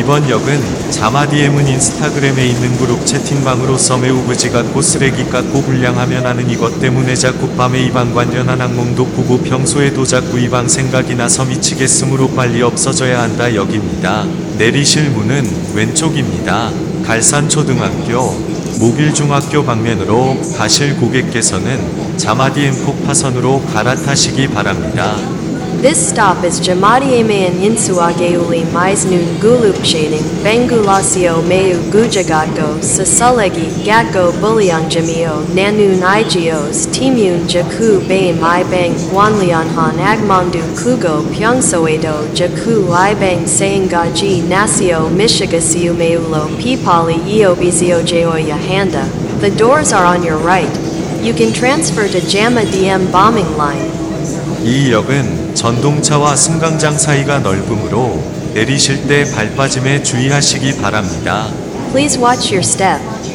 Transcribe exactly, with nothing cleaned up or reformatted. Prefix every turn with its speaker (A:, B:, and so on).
A: 이번 역은 자마디엠은 인스타그램에 있는 그룹 채팅방으로서 매우 그지 같고 쓰레기 같고 불량하면 하는 이것 때문에 자꾸 밤에 이 방 관련한 악몽도 꾸고 평소에도 자꾸 이 방 생각이 나서 미치겠으므로 빨리 없어져야 한다 역입니다. 내리실 문은 왼쪽입니다. 갈산초등학교, 모길중학교 방면으로 가실 고객께서는 자마디엠 폭파선으로 갈아타시기 바랍니다.
B: This stop is Jamadieman Insuageuli Mais Noon Gulup Shading, Bangulacio Meu Gujagatgo, Sasulegi, Gatgo Buliang Jamio, Nanun Igios, Timun Jaku Bay Mai Bang, Guanlianhan Agmangdu Kugo, Pyongsoedo, Jaku Libang Sayangaji, Nasio, Mishigasiu Meulo, Pipali Eobizio Joya Handa. The doors are on your right. You can transfer to Jama D M bombing line.
A: 이 역은 전동차와 승강장 사이가 넓으므로 내리실 때 발 빠짐에 주의하시기 바랍니다.
B: Please watch your step.